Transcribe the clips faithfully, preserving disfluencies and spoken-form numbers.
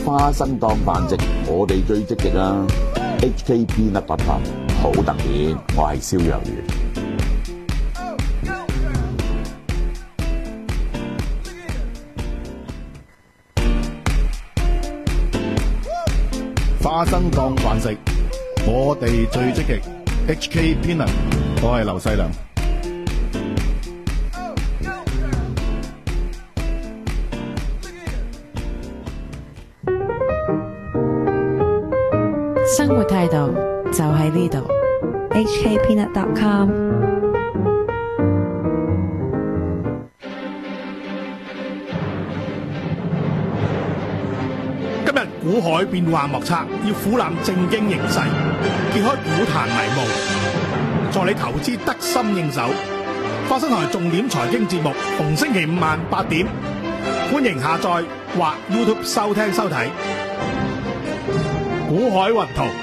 花生當飯食，我哋最積極啊 ！H K Peanut Butter 好特別，我係蕭若元。 花生當飯食，我哋最積極。H K Peanut， 我係劉細良。 生活態度就喺呢度 H K Peanut dot com。 今日股海變幻莫測，要俯瞰正經形勢，揭開股壇迷霧，助你投資得心應手。花生台重點財經節目，逢星期五晚八點，歡迎下載或 YouTube 收聽收睇。股海雲圖，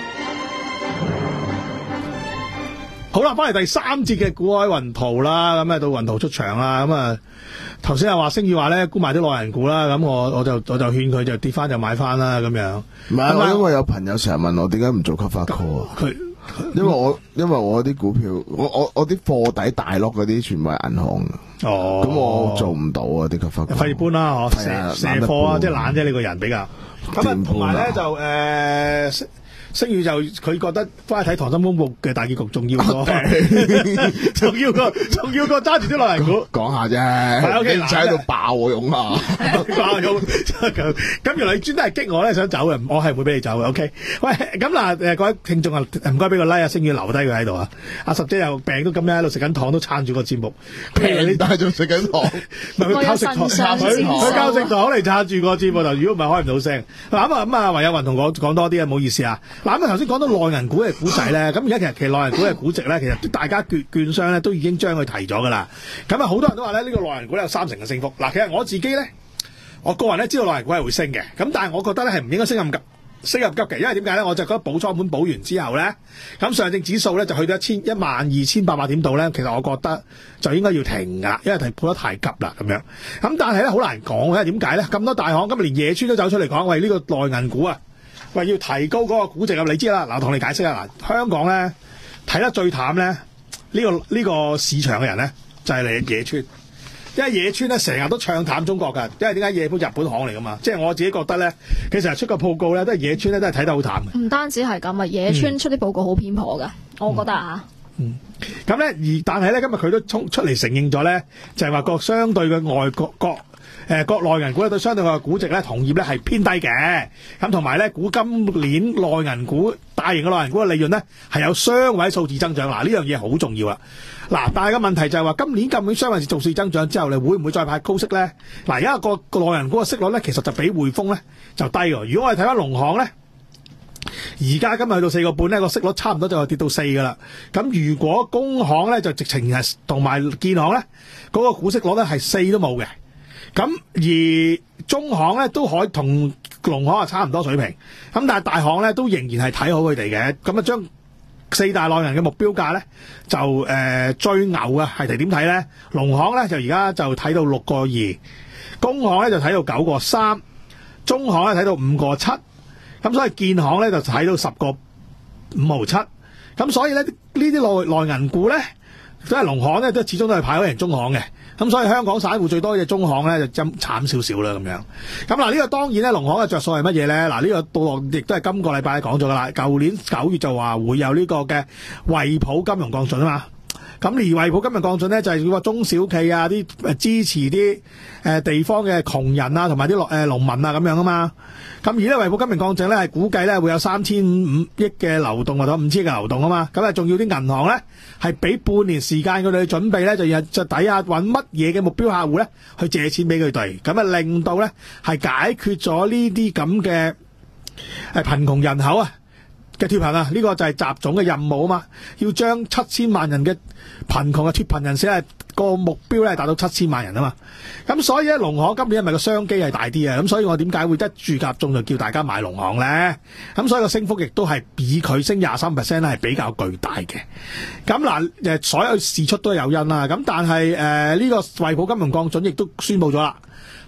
好啦，翻嚟第三節嘅股海雲圖啦，咁啊到雲圖出場啦，咁啊頭先又話星宇話咧沽埋啲內銀股啦，咁我我就我就勸佢就跌翻就買翻啦，咁樣。 唔係，我因為有朋友成日問我點解唔做 cover call 啊？ 佢因為我因為我啲股票，我我我啲貨底大碌嗰啲全部係銀行嘅。 哦， 咁我做唔到啊啲 cover call。 費搬啦，嗬，射射貨啊，即係懶啫，你個人比較。咁啊，同埋咧就誒，星星宇就佢覺得翻去睇《溏心風暴》嘅大結局重要過，重要過重要過揸住啲內銀股。 講下啫， 係 OK， 你喺度爆我用啊！ 爆用咁原來你專登係激我咧，想走嘅，我係唔會俾你走嘅。OK，喂，咁嗱誒，各位聽眾啊，唔該俾個 like 啊，星宇留低佢喺度啊。阿十姐又病到咁樣喺度食緊糖，都撐住個節目。 你帶仲食緊糖， 唔係佢靠食糖，佢佢靠食糖嚟撐住個節目，就如果唔係開唔到聲。嗱咁啊咁啊，唯有雲同我講多啲啊，唔好意思啊。嗱咁啊，頭先講到內銀股嘅股仔咧，咁而家其實其實內銀股嘅估值咧，其實大家券券商咧都已經將佢提咗噶啦。咁啊，好多人都話咧，呢個內銀股咧有三成嘅升幅。嗱，其實我自己咧，我個人咧知道內銀股係會升嘅，咁但係我覺得咧係唔應該升咁急，升咁急嘅，因為點解咧？我就覺得補倉盤補完之後咧，咁上證指數咧就去到一千一萬二千八百點度咧，其實我覺得就應該要停噶啦，因為係補得太急啦咁樣。咁但係咧好難講，因為點解咧？咁多大行今日連野村都走出嚟講，喂，呢個內銀股啊，喂，要提高嗰個估值啊！你知啦，嗱，同你解釋啊，嗱，香港咧睇得最淡咧呢、呢個呢、呢個市場嘅人咧就係、是、你野村。因為野村咧成日都唱淡中國㗎，因為點解野村日本行嚟㗎嘛？即係我自己覺得咧，其實出個報告咧都係野村咧都係睇得好淡嘅。 唔單止係咁啊，野村出啲報告好偏頗㗎、嗯，我覺得啊。 嗯。咁咧而但係咧今日佢都衝出嚟承認咗咧，就係話個相對嘅外國國誒國內銀股咧對相對嘅估值咧同業咧係偏低嘅。咁同埋咧估今年內銀股大型嘅內銀股嘅利潤咧係有雙位數字增長。嗱，呢樣嘢好重要啦。嗱，但係個問題就係話今年今年雙位數字增長之後，你會唔會再派高息咧？嗱，而家個個內銀股嘅息率咧，其實就比匯豐咧就低喎。如果我哋睇翻農行咧，而家今日去到四個半咧，個息率差唔多就係跌到四噶啦。咁如果工行咧就直情係同埋建行咧嗰個股息率咧係四都冇嘅。咁而中行咧都可以同農行係差唔多水平。咁但係大行咧都仍然係睇好佢哋嘅。咁啊將四大內銀嘅目標價咧就誒、呃、最牛嘅係哋點睇咧？農行咧就而家就睇到六個二，工行咧就睇到九個三，中行咧睇到五個七，咁所以建行咧就睇到十個五毫七。咁所以咧呢啲內內銀股咧，即係農行咧都始終都係派好人中行嘅。咁所以香港散戶最多嘅中行咧就慘少少啦咁樣。咁嗱呢個當然咧，農行嘅着數係乜嘢咧？嗱、這、呢個到落亦都係今個禮拜講咗噶啦。舊年九月就話會有呢個嘅惠普金融降準啊嘛。咁而惠普金融降準咧就係叫話中小企啊啲誒支持啲誒地方嘅窮人啊同埋啲農誒農民啊咁樣啊嘛。咁而咧惠普金融降準咧係估計咧會有三千五億嘅流動或者五千億嘅流動啊嘛。咁啊仲要啲銀行咧係俾半年時間佢哋去準備咧，就要就睇下揾乜嘢嘅目標客戶咧去借錢俾佢哋，咁啊令到咧係解決咗呢啲咁嘅誒貧窮人口啊嘅脫貧啊，呢、這個就係習總嘅任務啊嘛，要將七千萬人嘅貧窮嘅脫貧人士係個目標咧達到七千萬人啊嘛，咁所以咧農行今年係咪個商機係大啲啊？咁所以我點解會一注夾中就叫大家買農行咧？咁所以個升幅亦都係比佢升廿三 percent 咧係比較巨大嘅。咁嗱誒，所有事出都有因啦。咁但係誒呢個惠普金融降準亦都宣布咗啦。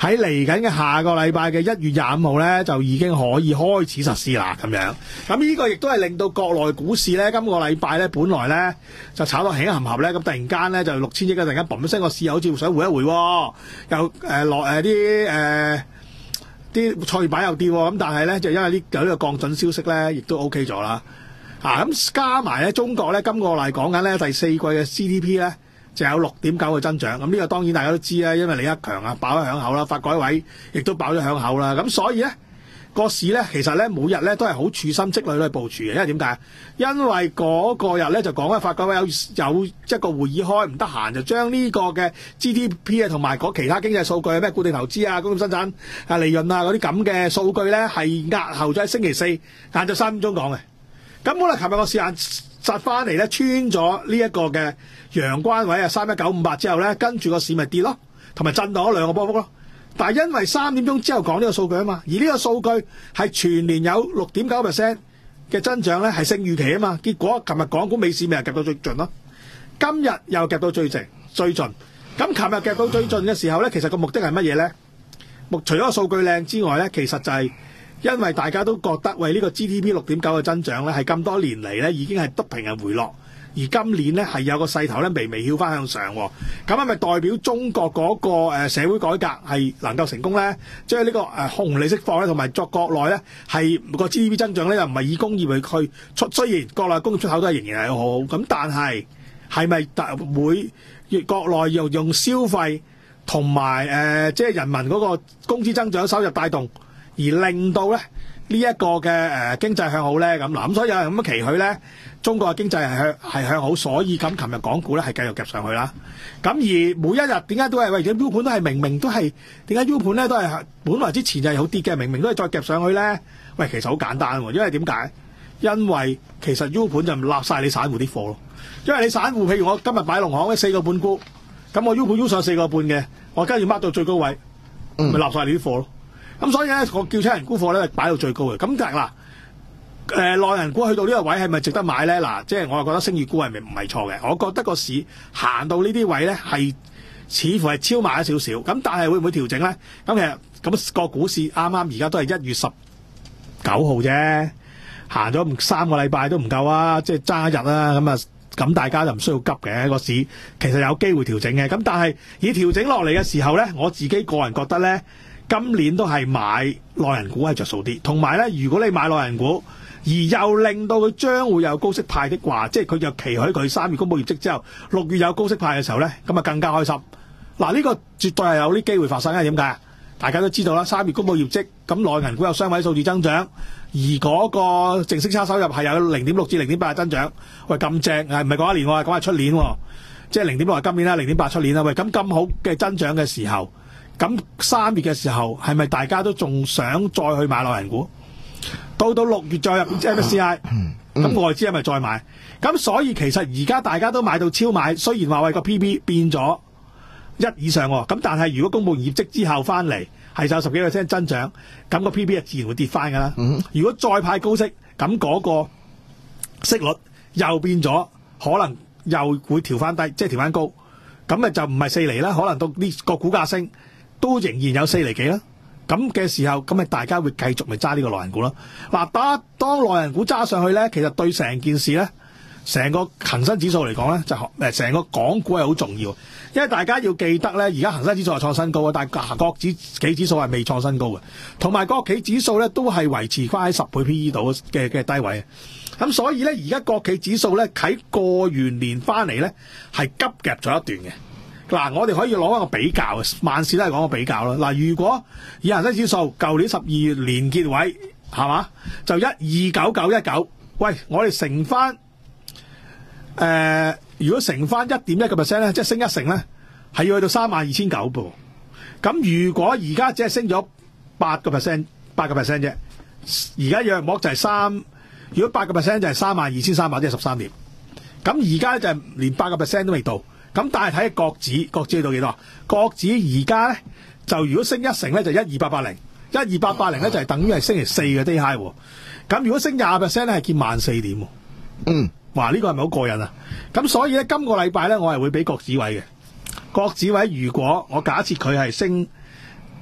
喺嚟緊嘅下個禮拜嘅一月廿五號咧，就已經可以開始實施啦咁樣。咁呢個亦都係令到國內股市咧，今個禮拜咧，本來咧就炒到起含合咧，咁突然間咧就六千億嘅，突然間嘣一聲個市又好似想回一回，又誒落誒啲誒啲創業板又跌，咁但係咧就因為呢有呢個降準消息咧，亦都 OK 咗啦。啊咁加埋咧，中國咧今個禮講緊咧第四季嘅 G D P 咧就有六點九嘅增長。咁呢個當然大家都知啦，因為李克強啊爆咗響口啦，發改委亦都爆咗響口啦。咁所以咧個市咧其實咧每日咧都係好處心積慮去部署嘅，因為點解？因為嗰個日咧就講咧發改委有有一個會議開，唔得閒就將呢個嘅 G D P 啊同埋嗰其他經濟數據咩固定投資啊、工業生產啊、利潤啊嗰啲咁嘅數據咧係押後咗喺星期四晏晝三點鐘講嘅。咁本來琴日個市晏殺翻嚟咧，穿咗呢一個嘅陽關位啊，三一九五八之後咧，跟住個市咪跌咯，同埋震盪咗兩個波幅咯。但係因為三點鐘之後講呢個數據啊嘛，而呢個數據係全年有六點九 percent 嘅增長咧，係勝預期啊嘛。結果琴日港股尾市咪又夾到最盡咯，今日又夾到最盡最盡。咁琴日夾到最盡嘅時候咧，其實個目的係乜嘢咧？目除咗個數據靚之外咧，其實就係因為大家都覺得喂呢、這個 G D P 六點九嘅增長咧，係咁多年嚟咧已經係篤平係回落，而今年咧係有個勢頭咧微微翹翻向上，咁係咪代表中國嗰個誒社會改革係能夠成功咧？即係呢個誒紅利釋放咧，同埋作國內咧係個 G D P 增長咧又唔係以工業去出，雖然國內工業出口都係仍然係好好，咁但係係咪會國內又用消費同埋誒即係人民嗰個工資增長收入帶動？而令到咧呢一個嘅誒經濟向好咧咁嗱，咁所以有人咁樣期許咧，中國嘅經濟係向係向好，所以咁琴日港股咧係繼續夾上去啦。咁而每一日點解都係為咗 U 盤都係明明都係點解 U 盤咧都係本來之前就係好跌嘅，明明都係再夾上去咧？喂，其實好簡單喎，因為點解？因為其實 U 盤就唔立晒你散戶啲貨咯，因為你散戶譬如我今日擺農行咧四個半沽，咁我 U 盤 U 上四個半嘅，我跟住 mark 到最高位，咪立晒你啲貨咯。咁所以咧，我叫請人沽貨咧，擺到最高嘅。咁但係嗱，誒內人股去到呢個位係咪值得買咧？嗱，即係我又覺得升月沽係咪唔係錯嘅？我覺得個市行到呢啲位咧，係似乎係超賣咗少少。咁但係會唔會調整咧？咁其實咁個股市啱啱而家都係一月十九號啫，行咗三個禮拜都唔夠啊！即係爭一日啦。咁啊，咁大家就唔需要急嘅個市，其實有機會調整嘅。咁但係以調整落嚟嘅時候咧，我自己個人覺得咧。今年都係買內人股係着數啲，同埋咧，如果你買內人股，而又令到佢將會有高息派的話，即係佢又期許佢三月公佈業績之後，六月有高息派嘅時候咧，咁啊更加開心。嗱，呢個絕對係有啲機會發生嘅。點解？大家都知道啦，三月公佈業績，咁內人股有雙位數字增長，而嗰個淨息差收入係有零點六至零點八嘅增長。喂，咁正係唔係講一年喎？講係出年喎，即係零點六係今年啦，零點八出年啦。喂，咁咁好嘅增長嘅時候。咁三月嘅時候係咪大家都仲想再去買內人股？到到六月再入 M S C I， 咁外資係咪再買？咁所以其實而家大家都買到超買，雖然話喂個 P B 變咗一以上喎，咁但係如果公佈業績之後翻嚟係有十幾個 percent 增長，咁個 P B 就自然會跌翻㗎啦。如果再派高息，咁嗰個息率又變咗，可能又會調翻低，即係調翻高，咁咪就唔係四厘啦，可能到呢個股價升。都仍然有四厘幾啦，咁嘅時候，咁咪大家會繼續咪揸呢個內人股咯。嗱，當當內人股揸上去咧，其實對成件事咧，成個恒生指數嚟講咧，就誒成個港股係好重要，因為大家要記得咧，而家恒生指數係創新高啊，但係國指企指數係未創新高嘅，同埋國企指數咧都係維持翻喺十倍 P E 度嘅嘅低位。咁所以咧，而家國企指數咧喺過完年翻嚟咧係急夾咗一段嘅。嗱，我哋可以攞一個比較，萬事都係講個比較啦。嗱，如果以恒生指數舊年十二月年結位係嘛，就一二九九一九，喂，我哋乘翻誒、呃，如果乘翻一點一個 percent 咧，即係升一成咧，係要去到三萬二千九噃。咁如果而家只係升咗八個 percent，八個 percent 啫，而家約莫就係三，如果八個 percent 就係三萬二千三百，即係十三點。咁而家就係連八個 percent 都未到。咁但係睇下國指，國指去到幾多？國指而家咧就如果升一成咧就一二八八零，一二八八零咧就係等於係星期四嘅 day high 喎。咁如果升廿 percent 咧係見萬四點喎。嗯，哇！呢、這個係咪好過癮啊？咁所以咧今個禮拜咧我係會俾國指位嘅。國指位如果我假設佢係升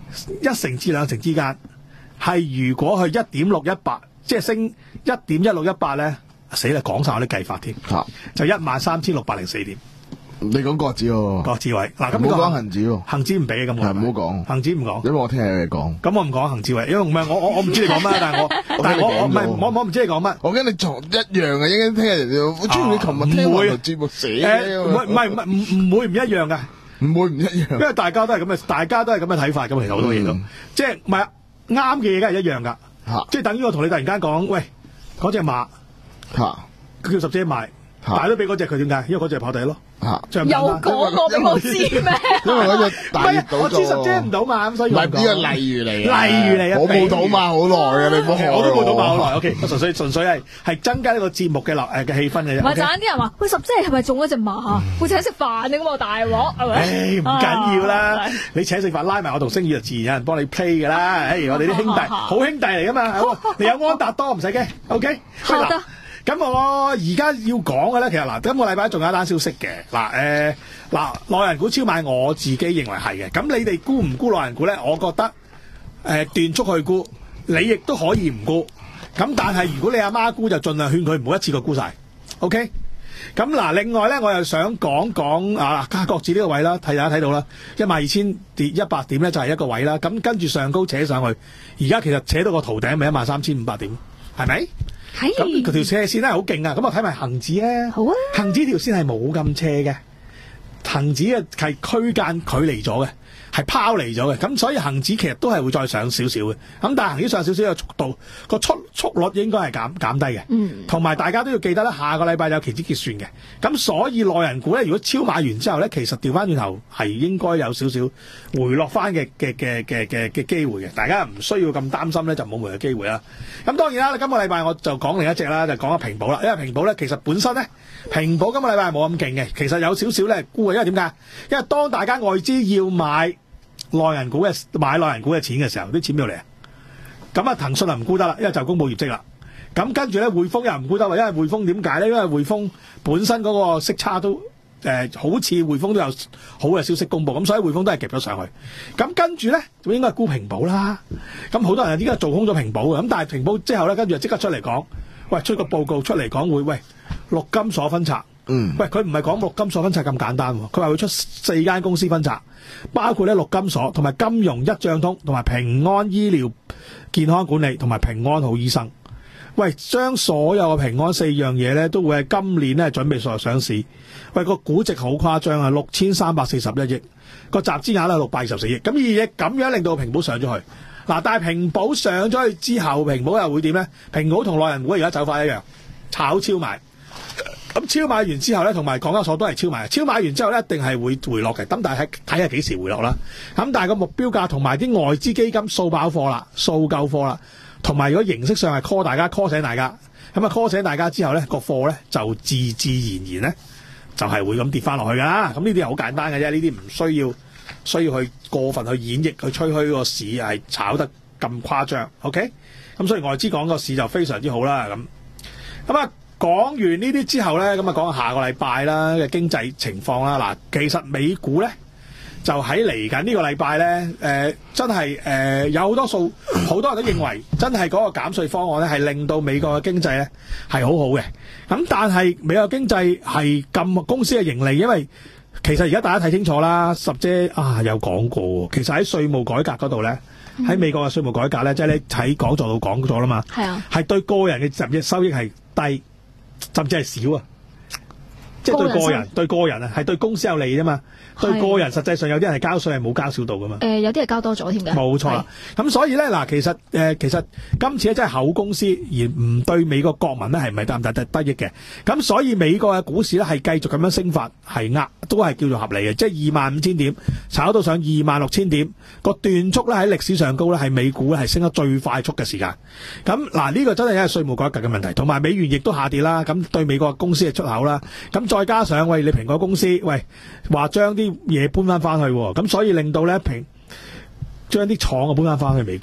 一成至兩成之間，係如果佢一點六一八，即係升一點一六一八咧，死啦，講晒我啲計法添， 嚇就一萬三千六百零四點。 你講國指喎， 國指位嗱，咁唔好講恒指喎， 恒指唔俾嘅咁， 係唔好講， 恒指唔講， 因為我聽你講。 咁我唔講恒指位，因為唔係我我我唔知你講乜，但係我但係我我唔係我我唔知你講乜。 我驚你撞一樣嘅，應該聽人哋。我中意你琴日聽我台節目寫嘅。 唔係唔係唔唔唔會唔一樣㗎， 唔會唔一樣， 因為大家都係咁嘅，大家都係咁嘅睇法咁，其實好多嘢都，即係唔係啱嘅嘢，梗係一樣㗎。即係等於我同你突然間講，喂，嗰隻馬嚇， 佢叫十姐賣，但係都俾嗰隻佢點解？因為嗰隻跑第一咯。 又講過俾我知咩？ 因為嗰隻大熱我知十姐唔到嘛，咁所以唔係呢個例如嚟， 例如嚟啊！ 我冇賭馬好耐嘅，你唔好學我都冇賭馬好耐。O K， 我純粹純粹係係增加呢個節目嘅流誒嘅氣氛嘅啫。 唔係，陣啲人話：喂，十姐係咪中咗隻馬？會請食飯嘅咁啊，大鑊係咪？ 誒唔緊要啦，你請食飯拉埋我同星宇就自然有人幫你 play 㗎啦。誒，我哋啲兄弟好兄弟嚟㗎嘛，你有安達多唔使驚。O K， 好得。 咁我而家要講嘅咧，其實嗱，今個禮拜仲有一單消息嘅嗱，誒嗱，內人股超買，我自己認為係嘅。咁你哋沽唔沽內人股咧？我覺得誒、呃、斷速去沽，你亦都可以唔沽。咁但係如果你阿媽沽，就盡量勸佢唔好一次過沽晒。OK。咁嗱，另外咧，我又想講講啊，加國指呢個位啦，睇大家睇到啦，一萬二千跌一百點咧就係一個位啦。咁跟住上高扯上去，而家其實扯到個圖頂咪一萬三千五百點，係咪？咁佢條斜線咧好勁啊！咁我睇埋恒指啊，好啊，恒指條線係冇咁斜嘅，恒指嘅係區間距離咗嘅，係拋離咗嘅，咁所以恒指其實都係會再上少少嘅。咁但係恒指上少少嘅速度，個速速率應該係減減低嘅。嗯，同埋大家都要記得咧，下個禮拜有期指結算嘅。咁所以內人股咧，如果超買完之後咧，其實調翻轉頭係應該有少少回落翻嘅嘅嘅嘅嘅嘅機會嘅。大家唔需要咁擔心咧，就冇回嘅機會啦。咁當然啦，今個禮拜我就講另一隻啦，就講下平保啦。因為平保咧，其實本身咧，平保今個禮拜係冇咁勁嘅，其實有少少咧沽嘅。因為點解？因為當大家外資要買內人股嘅買內人股嘅錢嘅時候，啲錢邊度嚟啊？咁啊，騰訊就唔沽得啦，因為就公布業績啦。咁跟住咧，匯豐又唔沽得啦，因為匯豐點解咧？因為匯豐本身嗰個息差都誒、呃，好似匯豐都有好嘅消息公布，咁所以匯豐都係夾咗上去。咁跟住咧，就應該係沽平保啦。咁好多人依家做空咗平保嘅，咁但係平保之後咧，跟住就即刻出嚟講，喂，出個報告出嚟講會，喂，陸金所分拆。嗯，喂，佢唔係講陸金所分拆咁簡單喎，佢話會出四間公司分拆，包括咧陸金所同埋金融一賬通同埋平安醫療健康管理同埋平安好醫生。喂，將所有嘅平安四樣嘢咧，都會喺今年咧準備上上市。喂，個估值好誇張啊，六千三百四十一億，個集資額咧六百二十四億。咁而嘢咁樣令到平保上咗去。嗱，但係平保上咗去之後，平保又會點咧？平保同內人股而家走法一樣，炒超買。咁超買完之後咧，同埋港交所都係超買。超買完之後咧，一定係會回落嘅。咁但係睇下幾時回落啦。咁但係個目標價同埋啲外資基金掃飽貨啦，掃夠貨啦。同埋如果形式上係 call 大家 call 醒大家，咁啊 call 醒大家之後咧，個貨咧就自自然然咧就係、是、會咁跌翻落去㗎。咁呢啲係好簡單嘅啫，呢啲唔需要需要去過分去演繹去吹噓個市係炒得咁誇張。OK，咁所以外資講個市就非常之好啦。咁咁啊。講完呢啲之後咧，咁啊講下下個禮拜啦嘅經濟情況啦。嗱，其實美股咧就喺嚟緊呢個禮拜咧，誒、呃、真係誒、呃、有好多數，好多人都認為真係嗰個減稅方案咧係令到美國嘅經濟咧係好好嘅。咁但係美國經濟係咁公司嘅盈利，因為其實而家大家睇清楚啦，十姐啊有講過，其實喺稅務改革嗰度咧，喺、嗯、美國嘅稅務改革咧，即係你喺講座度講咗啦嘛，係啊，係對個人嘅集益收益係低。甚至係少啊，即係對個人對個人啊，係對公司有利啫嘛。對個人實際上有啲人係交稅係冇交少到噶嘛。誒、呃，有啲係交多咗添嘅。冇錯啦。咁所以咧嗱，其實誒、呃，其實今次咧真係好公司，而唔對美國國民咧係唔係得唔得得益嘅。咁所以美國嘅股市咧係繼續咁樣升法，係呃都係叫做合理嘅，即係二萬五千點炒到上二萬六千點，個段速咧喺歷史上高咧係美股咧係升得最快速嘅時間。咁嗱呢個真係因為稅務改革嘅問題，同埋美元亦都下跌啦。咁對美國公司嘅出口啦，咁再加上喂你蘋果公司喂話將啲嘢搬翻翻去，咁所以令到咧平將啲廠啊搬翻翻去美國，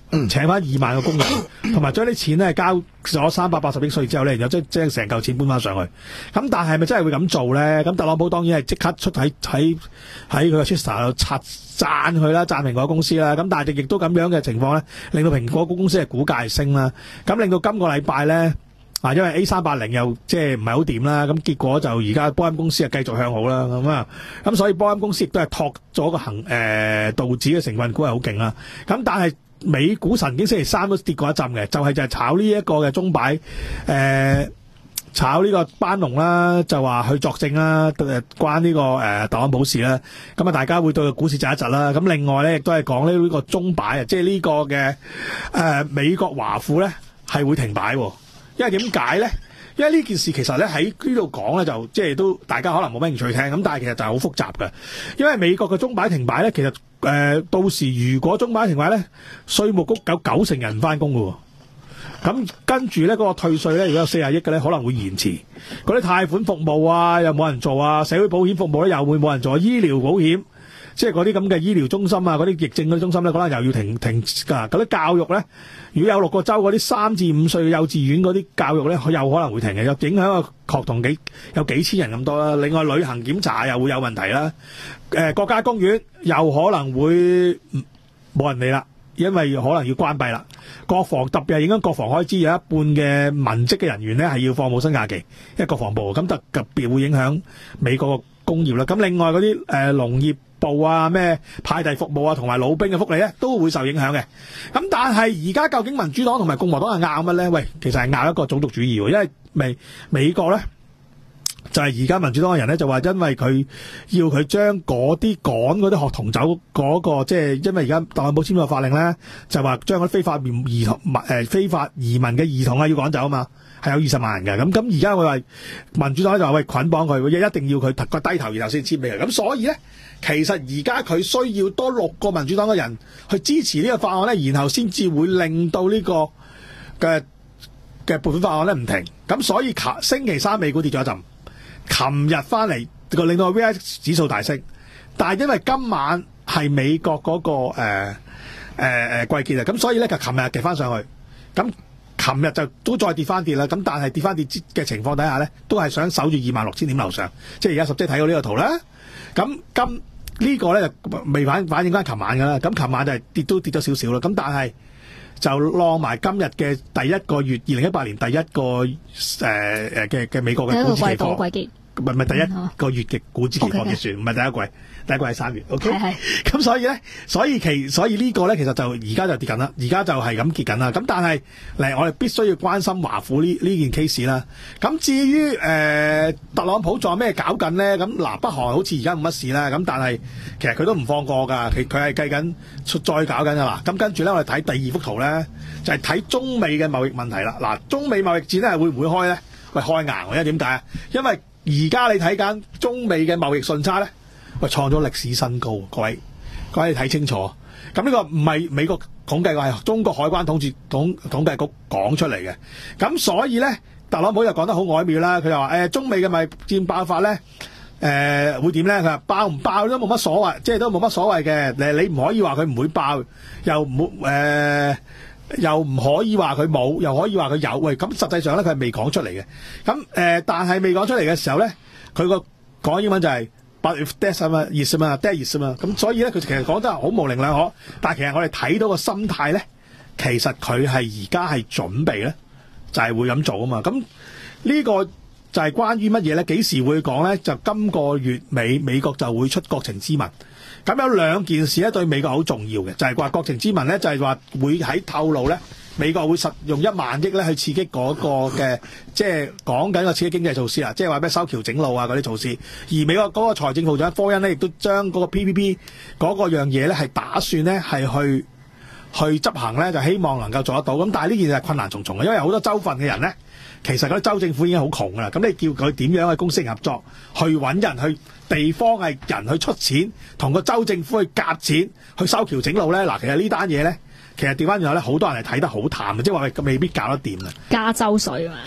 請翻二萬個工人，同埋將啲錢咧交咗三百八十億稅之後咧，然後即即係成嚿錢搬翻上去。咁但係咪真係會咁做咧？咁特朗普當然係即刻出喺喺喺佢個 Twitter 度刷讚佢啦，讚蘋果公司啦。咁但係亦都咁樣嘅情況咧，令到蘋果公司嘅股價升啦。咁令到今個禮拜咧。啊，因為 A 三八零又即係唔係好掂啦，咁結果就而家波音公司啊繼續向好啦，咁啊，咁所以波音公司亦都係托咗個行誒道指嘅成分股係好勁啦。咁但係美股曾經星期三都跌過一陣嘅，就係、是、就係炒呢一個嘅鐘擺誒、呃、炒呢個班農啦，就話去作證啦，誒關呢、這個誒、呃、特朗普事啦。咁啊，大家會對個股市窒一窒啦。咁另外咧，亦都係講呢個鐘擺啊，即係呢個嘅誒、呃、美國華府咧係會停擺。因為點解咧？因為呢件事其實咧喺呢度講咧，就即係都大家可能冇乜興趣聽。咁但係其實就係好複雜嘅。因為美國嘅鐘擺停擺咧，其實誒、呃、到時如果鐘擺停擺咧，稅務局有九成人唔翻工㗎喎。咁跟住咧嗰個退稅咧，如果有四十億嘅咧，可能會延遲。嗰啲貸款服務啊，又冇人做啊；社會保險服務咧，又會冇人做。醫療保險。即係嗰啲咁嘅醫療中心啊，嗰啲疫症嗰啲中心咧，可能又要停停㗎。嗰啲教育咧，如果有六個州嗰啲三至五歲幼稚園嗰啲教育咧，佢又可能會停嘅，有影響個學童幾有幾千人咁多啦。另外旅行檢查又會有問題啦。誒、呃、國家公園又可能會冇人嚟啦，因為可能要關閉啦。國防特別係影響國防開支，有一半嘅文職嘅人員咧係要放冇薪假期，因為國防部咁特特別會影響美國個工業啦。咁另外嗰啲誒農業部啊，咩派遞服務啊，同埋老兵嘅福利咧，都會受影響嘅。咁但係而家究竟民主黨同埋共和黨係拗乜咧？喂，其實係拗一個種族主義喎，因為美美國咧就係而家民主黨嘅人咧就話，因為佢要佢將嗰啲趕嗰啲學童走嗰、嗰個，即係因為而家特朗普簽咗法令咧，就話將嗰啲非法兒童誒非法移民嘅兒童啊要趕走啊嘛。係有二十萬人嘅，咁咁而家我話民主黨就話喂捆綁佢，一定要佢個低頭然後先簽俾佢，咁所以咧，其實而家佢需要多六個民主黨嘅人去支持呢個法案咧，然後先至會令到呢個嘅嘅撥款法案咧唔停，咁所以星期三美股跌咗一陣，琴日翻嚟個令到個 V I X 指數大升，但係因為今晚係美國嗰、那個誒誒誒季結啊，咁所以咧就琴日跌翻上去，咁。琴日就都再跌翻跌啦，咁但係跌翻跌嘅情況底下咧，都係想守住二萬六千點樓上，即係而家十即係睇到呢個圖啦。咁今呢個咧就未反反映翻琴晚㗎啦，咁琴晚就係跌都跌咗少少啦。咁但係就浪埋今日嘅第一個月，二零一八年第一個誒誒嘅嘅美國嘅股指期貨。唔係唔係第一個月嘅股指期貨結算，唔係第一季，第一季係三月。OK，咁所以咧，所以其所以呢個咧，其實就而家就跌緊啦，而家就係咁跌緊啦。咁但係嚟，我哋必須要關心華府呢呢件 case 啦。咁至於誒、呃、特朗普仲有咩搞緊咧？咁嗱，北韓好似而家冇乜事啦。咁但係其實佢都唔放過㗎，佢佢係計緊再搞緊㗎啦。咁跟住咧，我哋睇第二幅圖咧，就係、是、睇中美嘅貿易問題啦。嗱，中美貿易戰咧係會唔會開咧？喂，開硬，因為點解啊？因為而家你睇緊中美嘅貿易順差咧，喂創咗歷史新高，各位各位你睇清楚。咁呢個唔係美國統計，係中國海關統計統統計局講出嚟嘅。咁所以咧，特朗普又講得好巧妙啦。佢就話誒，中美嘅貿易戰爆發咧，誒、呃、會點咧？佢話爆唔爆都冇乜所謂，即係都冇乜所謂嘅。誒，你唔可以話佢唔會爆，又唔誒。呃又唔可以話佢冇，又可以話佢有。喂，咁實際上咧，佢係未講出嚟嘅。咁誒、呃，但係未講出嚟嘅時候咧，佢個講英文就係 But if that's 啊嘛，yes 啊嘛，that is 啊嘛。咁所以咧，佢其實講得好模棱兩可。但係其實我哋睇到個心態咧，其實佢係而家係準備咧，就係、是、會咁做啊嘛。咁呢個就係關於乜嘢咧？幾時會講咧？就今個月尾美國就會出國情咨文。咁有兩件事咧對美國好重要嘅，就係、是、話國情咨文咧，就係、是、話會喺透露咧，美國會實用一萬億咧去刺激嗰個嘅，即係講緊個刺激經濟措施啊，即係話咩修橋整路啊嗰啲措施。而美國嗰個財政部長科恩咧，亦都將嗰個 P P P 嗰個樣嘢咧係打算咧係去去執行咧，就希望能夠做得到。咁但係呢件事係困難重重嘅，因為好多州份嘅人咧，其實嗰啲州政府已經好窮噶啦。咁你叫佢點樣去公私合作，去揾人去？地方係人去出錢，同個州政府去夾錢，去修橋整路咧。嗱，其實呢單嘢咧，其實調翻轉頭咧，好多人係睇得好淡嘅，即係話未必搞得掂啊。 加州水嘛，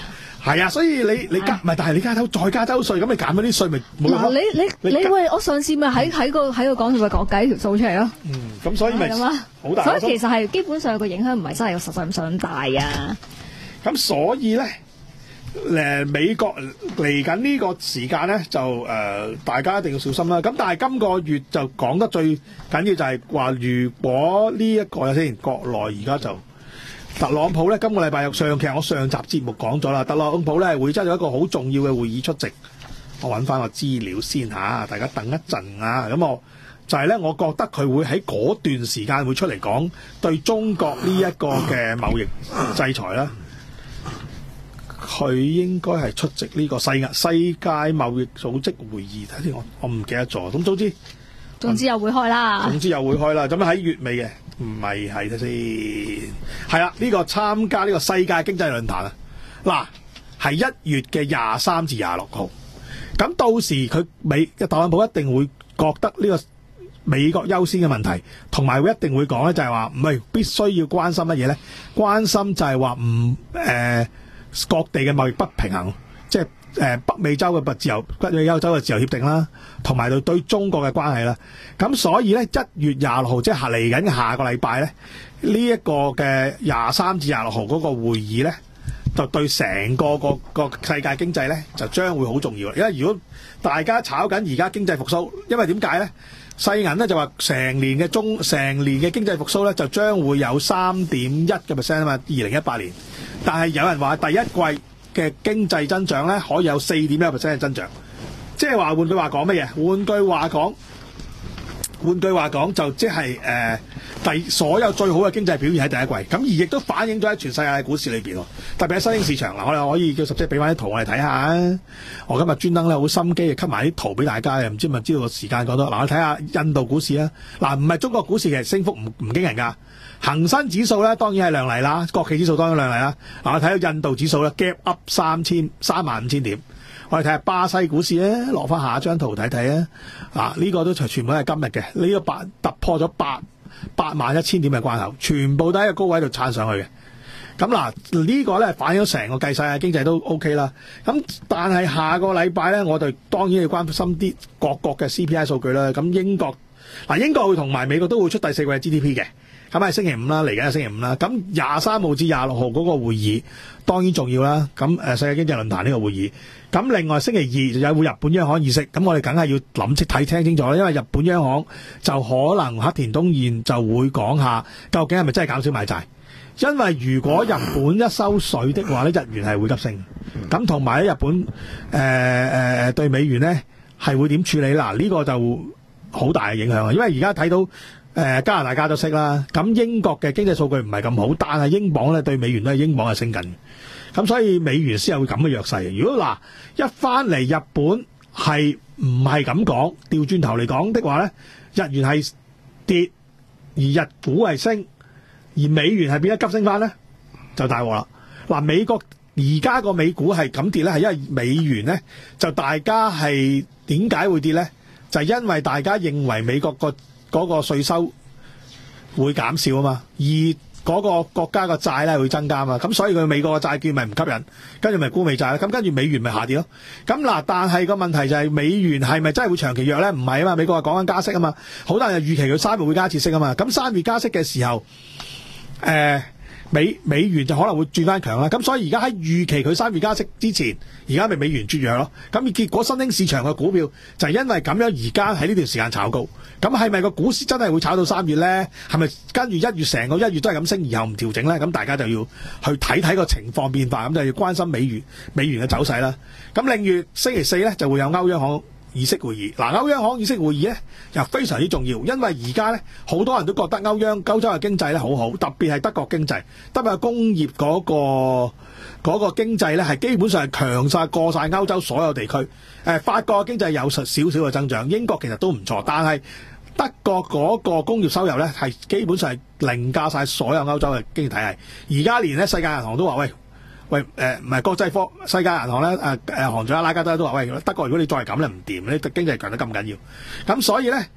係啊，所以你你加唔係，但係你加州再加州稅，咁你減嗰啲稅咪冇用嗱， 咯。 你你你你喂，我上次咪喺喺個喺個講座咪講計條數出嚟咯。 嗯，咁所以咪係啊好大。 所以其實係基本上個影響唔係真係實際上咁大啊。 咁所以咧，誒美國嚟緊呢個時間咧，就誒、呃、大家一定要小心啦。咁但係今個月就講得最緊要就係話，如果呢、這、一個先國內而家就。特朗普咧，今個禮拜有上期我上集節目講咗啦，特朗普咧會真有一個好重要嘅會議出席。我揾翻個資料先嚇，大家等一陣啊。咁我就係咧，我覺得佢會喺嗰段時間會出嚟講對中國呢一個嘅貿易制裁啦。佢應該係出席呢個世界世界貿易組織會議，睇先我我唔記得咗。咁總之總之又會開啦。 總之又會開啦。咁喺月尾嘅。唔係係睇先，係啦，呢個參加呢個世界經濟論壇啊，嗱係一月嘅廿三至廿六號，咁到時佢美特朗普一定會覺得呢個美國優先嘅問題，同埋會一定會講咧，就係話唔係必須要關心乜嘢咧？關心就係話唔誒各地嘅貿易不平衡，即係。誒北美洲嘅自由，北美洲嘅自由協定啦，同埋對對中國嘅關係啦。咁所以咧，一月廿六號即係嚟緊嘅下個禮拜咧，呢、這、一個嘅廿三至廿六號嗰個會議咧，就對成個個個世界經濟咧，就將會好重要。因為如果大家炒緊而家經濟復甦，因為點解咧？世銀咧就話成年嘅中成年嘅經濟復甦咧，就將會有三點一嘅 percent 啊嘛，二零一八年。但係有人話第一季嘅經濟增長咧，可以有四點一 percent 嘅增長，即係話換句話講乜嘢？換句話講，換句話講就即係誒第所有最好嘅經濟表現喺第一季，咁而亦都反映咗喺全世界嘅股市裏邊喎，特別喺新興市場嗱，我哋可以叫十姐俾翻啲圖我哋睇下。我今日專登咧好心機，吸埋啲圖俾大家嘅，唔知咪知道個時間講多嗱，我睇下印度股市啊，嗱唔係中國股市其實升幅唔唔驚人㗎。恒生指數咧當然係亮麗啦，國企指數當然亮麗啦。嗱，我睇到印度指數咧 gap up 三千三萬五千點，我哋睇下巴西股市咧，落翻下一張圖睇睇啊。嗱，呢個都全部係今日嘅，呢、這個八突破咗八八萬一千點嘅關口，全部都喺個高位度撐上去嘅。咁嗱，呢個咧反映咗成個計晒嘅經濟都 OK 啦。咁但係下個禮拜咧，我哋當然要關心啲各國嘅 C P I 數據啦。咁英國嗱，英國會同埋美國都會出第四季嘅 G D P 嘅。咁係星期五啦，嚟緊係星期五啦。咁廿三號至廿六號嗰個會議當然重要啦。咁誒世界經濟論壇呢個會議，咁另外星期二就有會日本央行議息，咁我哋梗係要諗清睇聽清楚啦。因為日本央行就可能黑田東彥就會講下究竟係咪真係減少買債。因為如果日本一收水的話咧，日元係會急升。咁同埋咧，日本誒誒、呃、對美元咧係會點處理啦？呢、這個就好大嘅影響啊！因為而家睇到。誒、呃、加拿大加咗息啦，咁英國嘅經濟數據唔係咁好，但係英鎊咧對美元咧，英鎊係升緊，咁所以美元先有咁嘅弱勢。如果嗱一翻嚟日本係唔係咁講，調轉頭嚟講的話咧，日元係跌，而日股係升，而美元係變得急升翻咧，就大鑊啦。嗱，美國而家個美股係咁跌咧，係因為美元咧就大家係點解會跌咧？就係、是、因為大家認為美國個嗰個稅收會減少啊嘛，而嗰個國家個債咧會增加啊嘛，咁所以佢美國嘅債券咪唔吸引，跟住咪沽美債啦，咁跟住美元咪下跌咯。咁嗱，但係個問題就係美元係咪真係會長期弱咧？唔係啊嘛，美國係講緊加息啊嘛，好多人預期佢三月會加一次息啊嘛，咁三月加息嘅時候，誒、呃。美美元就可能會轉翻強啦，咁所以而家喺預期佢三月加息之前，而家咪美元轉弱咯。咁結果新興市場嘅股票就係因為咁樣而家喺呢段時間炒高。咁係咪個股市真係會炒到三月咧？係咪跟住一月成個一月都係咁升，而後唔調整咧？咁大家就要去睇睇個情況變化，咁就要關心美元美元嘅走勢啦。咁另月星期四咧就會有歐央行議息會議，嗱，歐央行議息會議咧又非常之重要，因為而家咧好多人都覺得歐央歐洲嘅經濟咧好好，特別係德國經濟，特別係工業嗰個嗰個經濟咧係基本上係強晒過晒歐洲所有地區。誒，法國嘅經濟有少少嘅增長，英國其實都唔錯，但係德國嗰個工業收入咧係基本上係凌駕晒所有歐洲嘅經濟體系。而家連咧世界銀行都話喂。喂，誒唔係國際科世界銀行咧，誒誒行長阿拉加德都話：喂，德國如果你再係咁咧唔掂，你經濟強得咁緊要。咁所以咧，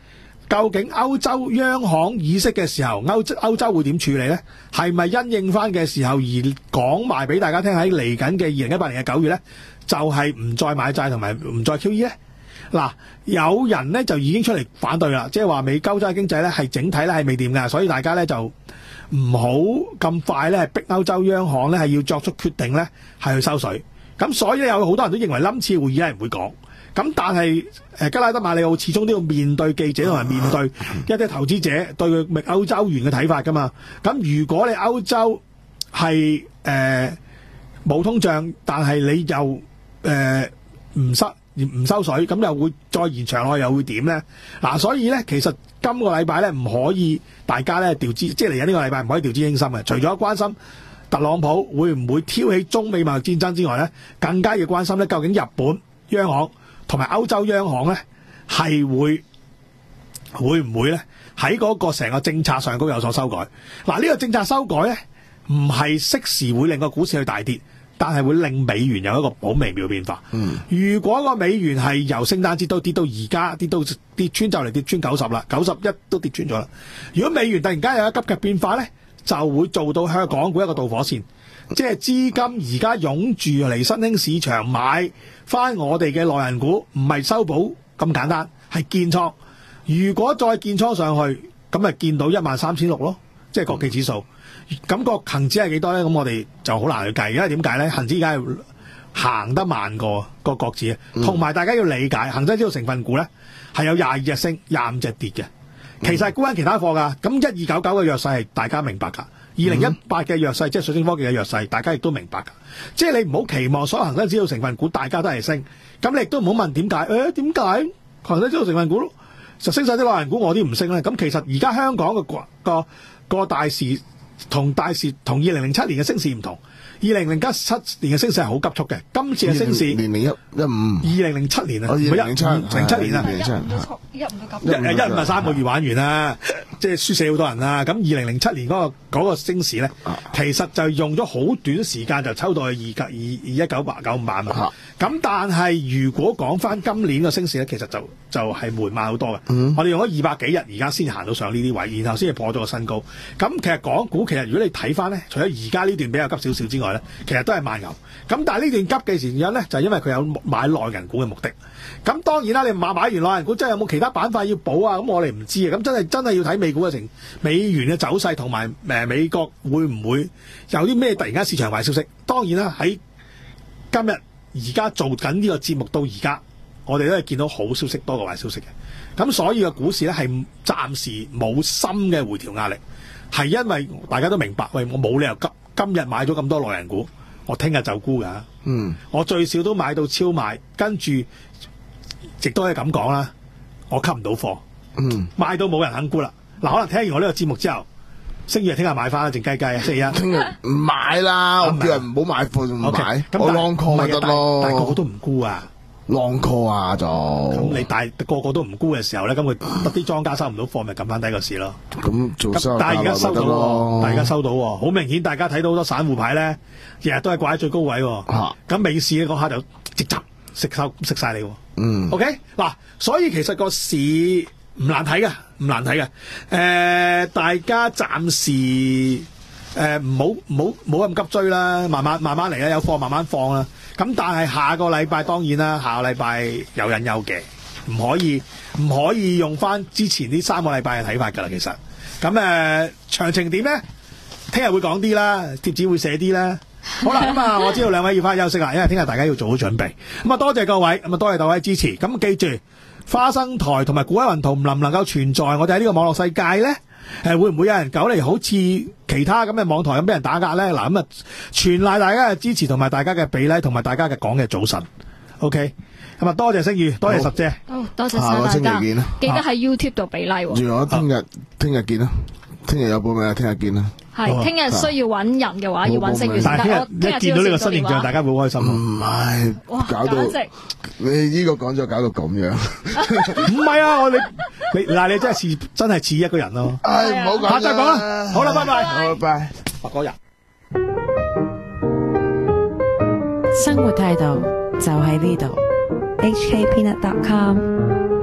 究竟歐洲央行議息嘅時候，歐洲歐洲會點處理呢？係咪因應翻嘅時候而講埋俾大家聽喺嚟緊嘅二零一八年嘅九月呢，就係、是、唔再買債同埋唔再 Q E 呢？嗱，有人呢就已經出嚟反對啦，即係話美歐洲經濟呢係整體呢係未掂㗎，所以大家呢就唔好咁快呢逼歐洲央行呢係要作出決定呢係去收水。咁所以有好多人都認為今次會議係唔會講。咁但係誒吉拉德馬里奧始終都要面對記者同埋面對一啲投資者對佢歐洲元嘅睇法噶嘛。咁如果你歐洲係誒冇通脹，但係你又誒唔收唔收水，咁又會再延長落去又會點咧？嗱、啊，所以咧其實今個禮拜咧唔可以大家咧調資，即係嚟緊呢個禮拜唔可以調資輕心嘅。除咗關心特朗普會唔會挑起中美貿易戰爭之外咧，更加要關心咧究竟日本央行同埋歐洲央行咧，係會會唔會咧喺嗰個成個政策上都有所修改？嗱，呢個政策修改咧，唔係適時會令個股市去大跌，但係會令美元有一個好微妙變化。嗯，如果個美元係由聖誕節到跌到而家，跌到跌穿就嚟跌穿九十啦，九十一都跌穿咗啦。如果美元突然間有一急嘅變化咧，就會做到香港股一個導火線。即係資金而家湧住嚟新興市場買翻我哋嘅內銀股，唔係收補咁簡單，係建倉。如果再建倉上去，咁咪見到一萬三千六咯，即係國企指數。咁、個恒指係幾多咧？咁我哋就好難去計，因為點解咧？恒指而家係行得慢過個國指，同埋大家要理解，恒生指數成分股咧係有廿二隻升，廿五隻跌嘅。其實係沽緊其他貨㗎。咁一二九九嘅弱勢係大家明白㗎。二零一八嘅弱勢，即係水晶科技嘅弱勢，大家亦都明白㗎。即係你唔好期望所有恒生指數成分股大家都係升，咁你亦都唔好問點解？誒點解恒生指數成分股就升晒啲內銀股，我啲唔升咧？咁其實而家香港嘅個個個大市同大市同二零零七年嘅升市唔同。二零零七年嘅升勢係好急速嘅，今次嘅升市年零一一五， 二零零七年啊， 二零零七零七年啊， 一五到九， 一一五係三個月玩完啦，即係輸死好多人啦。咁二零零七年嗰個嗰個升市咧，其實就用咗好短時間就抽到去二格二二一九八九五萬啊。咁但係如果講翻今年嘅升市咧，其實就就係緩慢好多嘅。我哋用咗二百幾日，而家先行到上呢啲位，然後先至破咗個新高。咁其實港股其實如果你睇翻咧，除咗而家呢段比較急少少之外咧，其實都係慢牛。咁但係呢段急嘅原因咧，就係因為佢有買內銀股嘅目的。咁當然啦，你買買完內銀股，真係有冇其他板塊要補啊？咁我哋唔知啊。咁真係真係要睇美股嘅情、美元嘅走勢同埋誒美國會唔會有啲咩突然間市場壞消息？當然啦，喺今日而家做緊呢個節目到而家，我哋都係見到好消息多過壞消息嘅。咁所以個股市咧係暫時冇深嘅回調壓力，係因為大家都明白，喂，我冇理由急今日買咗咁多內銀股，我聽日就沽㗎。嗯，我最少都買到超賣，跟住亦都係咁講啦，我吸唔到貨。嗯，買到冇人肯沽啦。嗱，可能聽完我呢個節目之後，星期日聽日買翻啦，靜雞雞啊！星期一聽日唔買啦，我叫人唔好買貨就唔買，我 long call 咪得咯。 但係個個都唔沽啊 ，long call 啊就。 咁你大個個都唔沽嘅時候咧，咁佢得啲莊家收唔到貨，咪撳翻低個市咯。 咁做收但係而家收到喎，大家收到喎，好明顯大家睇到好多散戶牌咧，日日都係掛喺最高位喎。咁、啊、美市嗰下就直接食收食晒你喎。嗯。OK 嗱，所以其實個市唔難睇嘅，唔難睇嘅。誒、呃，大家暫時誒唔好唔好唔好咁急追啦，慢慢慢慢嚟啦，有貨慢慢放啦。咁但係下個禮拜當然啦，下個禮拜有隱憂嘅，唔可以唔可以用翻之前呢三個禮拜嘅睇法㗎啦。其實咁誒、呃、詳情點咧？聽日會講啲啦，貼紙會寫啲啦。好啦，咁啊，我知道兩位要翻休息啦，因為聽日大家要做好準備。咁啊，多謝各位，咁啊，多謝各位支持。咁記住，花生台同埋股海雲圖能唔能夠存在我哋喺呢個網絡世界咧？誒，會唔會有人搞嚟好似其他咁嘅網台咁俾人打壓咧？嗱，咁啊，全賴大家嘅支持同埋大家嘅比例同埋大家嘅講嘅早晨。OK，咁啊，多謝星宇，多謝十姐。 好，多謝晒大家。記得喺 YouTube 度比例。 原來聽日聽日見啦，聽日有報名啊，聽日見啦。 係，聽日需要揾人嘅話，要揾星宇先得。我聽日見到呢個新形象，大家會好開心。 唔係，搞到你呢個講咗，搞到咁樣。 唔係啊，我你你嗱，你真係似真係似一個人咯。 唉，唔好講。 下集講啦。好啦，拜拜。 好，拜拜。 白果人。 生活態度就喺呢度。 H K Peanut dot com